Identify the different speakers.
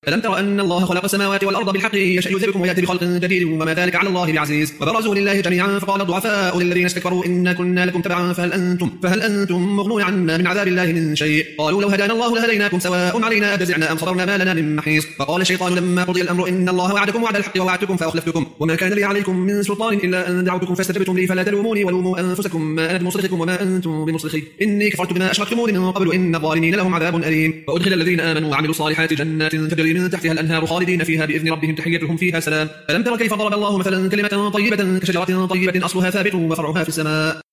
Speaker 1: ألم تر أن الله خلق السماوات والأرض بالحق يشاء يذهبكم ويأتي بخلق جديد وما ذلك على الله بعزيز. وبرزوا لله جميعا فقال الضعفاء للذين استكبروا إنا كنا لكم تبعا فهل أنتم مغنون عنا من عذاب الله من شيء. قالوا لو هدانا الله لهديناكم سواء علينا أجزعنا أم صبرنا ما لنا من محيص. فقال الشيطان لما قضي الأمر إن الله وعدكم وعد الحق ووعدتكم فأخلفتكم وما كان لي عليكم من سلطان إلا أن دعوتكم فاستجبتم لي فلا تلوموني ولوموا أنفسكم ما أنا بمصرخكم وما أنتم بمصرخي إني كفرت بما أشركتموني من قبل إن الظالمين لهم عذاب أليم. وأدخل الذين آمنوا وعملوا الصالحات جنات تجري من تحتها الأنهار خالدين فيها بإذن ربهم تحيتهم فيها سلام. ألم تر كيف ضرب الله مثلا كلمة طيبة كشجرة طيبة أصلها ثابت وفرعها في السماء.